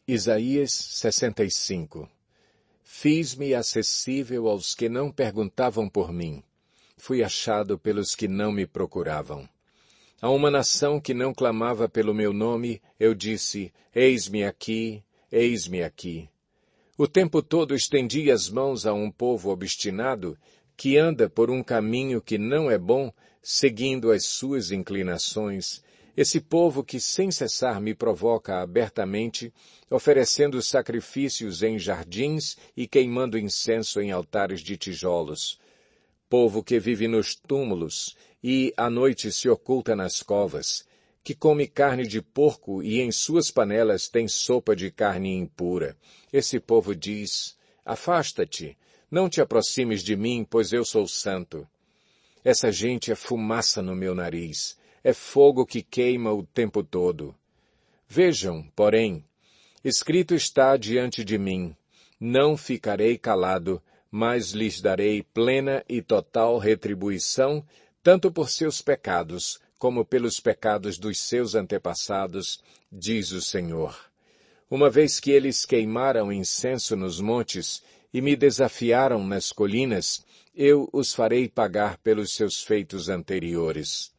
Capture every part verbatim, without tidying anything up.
Isaías sessenta e cinco. Fiz-me acessível aos que não perguntavam por mim. Fui achado pelos que não me procuravam. A uma nação que não clamava pelo meu nome, eu disse, eis-me aqui, eis-me aqui. O tempo todo estendi as mãos a um povo obstinado, que anda por um caminho que não é bom, seguindo as suas inclinações, esse povo que sem cessar me provoca abertamente, oferecendo sacrifícios em jardins e queimando incenso em altares de tijolos. Povo que vive nos túmulos e à noite se oculta nas covas, que come carne de porco e em suas panelas tem sopa de carne impura. Esse povo diz, afasta-te, não te aproximes de mim, pois eu sou santo. Essa gente é fumaça no meu nariz, é fogo que queima o tempo todo. Vejam, porém, escrito está diante de mim, não ficarei calado, mas lhes darei plena e total retribuição, tanto por seus pecados, como pelos pecados dos seus antepassados, diz o Senhor. Uma vez que eles queimaram incenso nos montes e me desafiaram nas colinas, eu os farei pagar pelos seus feitos anteriores.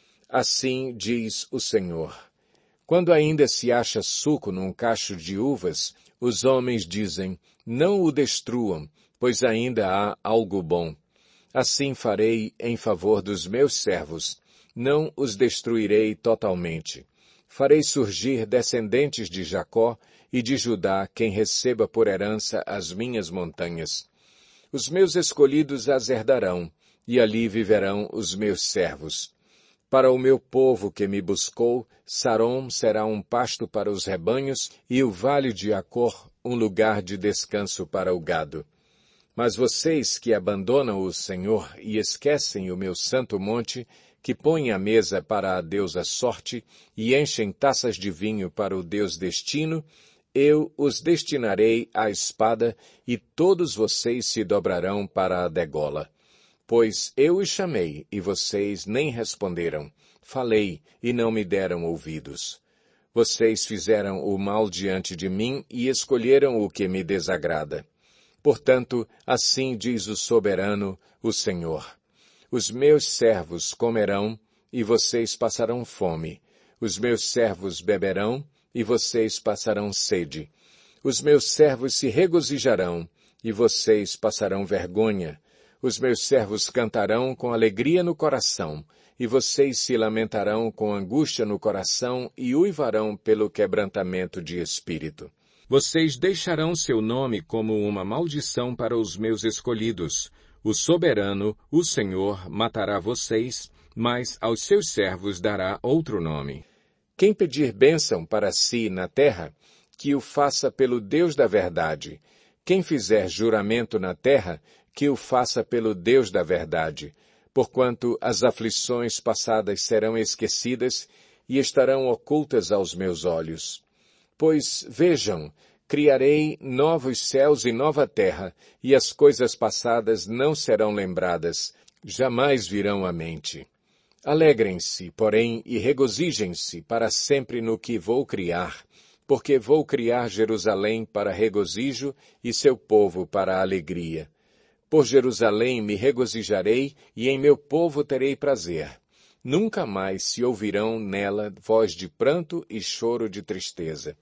Assim diz o Senhor. Quando ainda se acha suco num cacho de uvas, os homens dizem, não o destruam, pois ainda há algo bom. Assim farei em favor dos meus servos, não os destruirei totalmente. Farei surgir descendentes de Jacó e de Judá quem receba por herança as minhas montanhas. Os meus escolhidos as herdarão, e ali viverão os meus servos. Para o meu povo que me buscou, Sarom será um pasto para os rebanhos e o vale de Acor um lugar de descanso para o gado. Mas vocês que abandonam o Senhor e esquecem o meu santo monte, que põem a mesa para a deusa Sorte e enchem taças de vinho para o deus Destino, eu os destinarei à espada e todos vocês se dobrarão para a degola. Pois eu os chamei, e vocês nem responderam. Falei, e não me deram ouvidos. Vocês fizeram o mal diante de mim e escolheram o que me desagrada. Portanto, assim diz o soberano, o Senhor. Os meus servos comerão, e vocês passarão fome. Os meus servos beberão, e vocês passarão sede. Os meus servos se regozijarão, e vocês passarão vergonha. Os meus servos cantarão com alegria no coração, e vocês se lamentarão com angústia no coração e uivarão pelo quebrantamento de espírito. Vocês deixarão seu nome como uma maldição para os meus escolhidos. O soberano, o Senhor, matará vocês, mas aos seus servos dará outro nome. Quem pedir bênção para si na terra, que o faça pelo Deus da verdade. Quem fizer juramento na terra, que o faça pelo Deus da verdade, porquanto as aflições passadas serão esquecidas e estarão ocultas aos meus olhos. Pois, vejam, criarei novos céus e nova terra, e as coisas passadas não serão lembradas, jamais virão à mente. Alegrem-se, porém, e regozijem-se para sempre no que vou criar, porque vou criar Jerusalém para regozijo e seu povo para alegria. Por Jerusalém me regozijarei e em meu povo terei prazer. Nunca mais se ouvirão nela voz de pranto e choro de tristeza.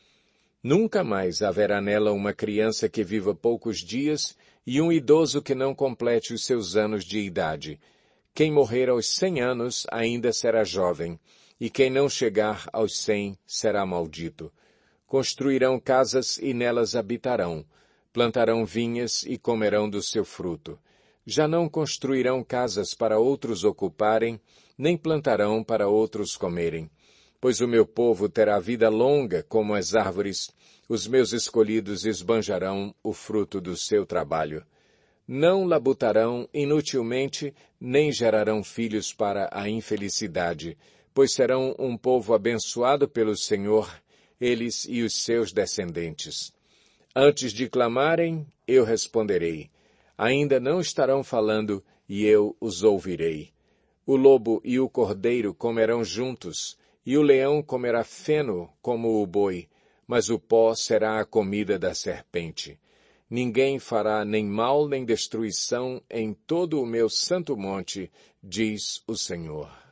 Nunca mais haverá nela uma criança que viva poucos dias e um idoso que não complete os seus anos de idade. Quem morrer aos cem anos ainda será jovem, e quem não chegar aos cem será maldito. Construirão casas e nelas habitarão. Plantarão vinhas e comerão do seu fruto. Já não construirão casas para outros ocuparem, nem plantarão para outros comerem. Pois o meu povo terá vida longa como as árvores, os meus escolhidos esbanjarão o fruto do seu trabalho. Não labutarão inutilmente, nem gerarão filhos para a infelicidade, pois serão um povo abençoado pelo Senhor, eles e os seus descendentes. Antes de clamarem, eu responderei. Ainda não estarão falando, e eu os ouvirei. O lobo e o cordeiro comerão juntos, e o leão comerá feno como o boi, mas o pó será a comida da serpente. Ninguém fará nem mal nem destruição em todo o meu santo monte, diz o Senhor.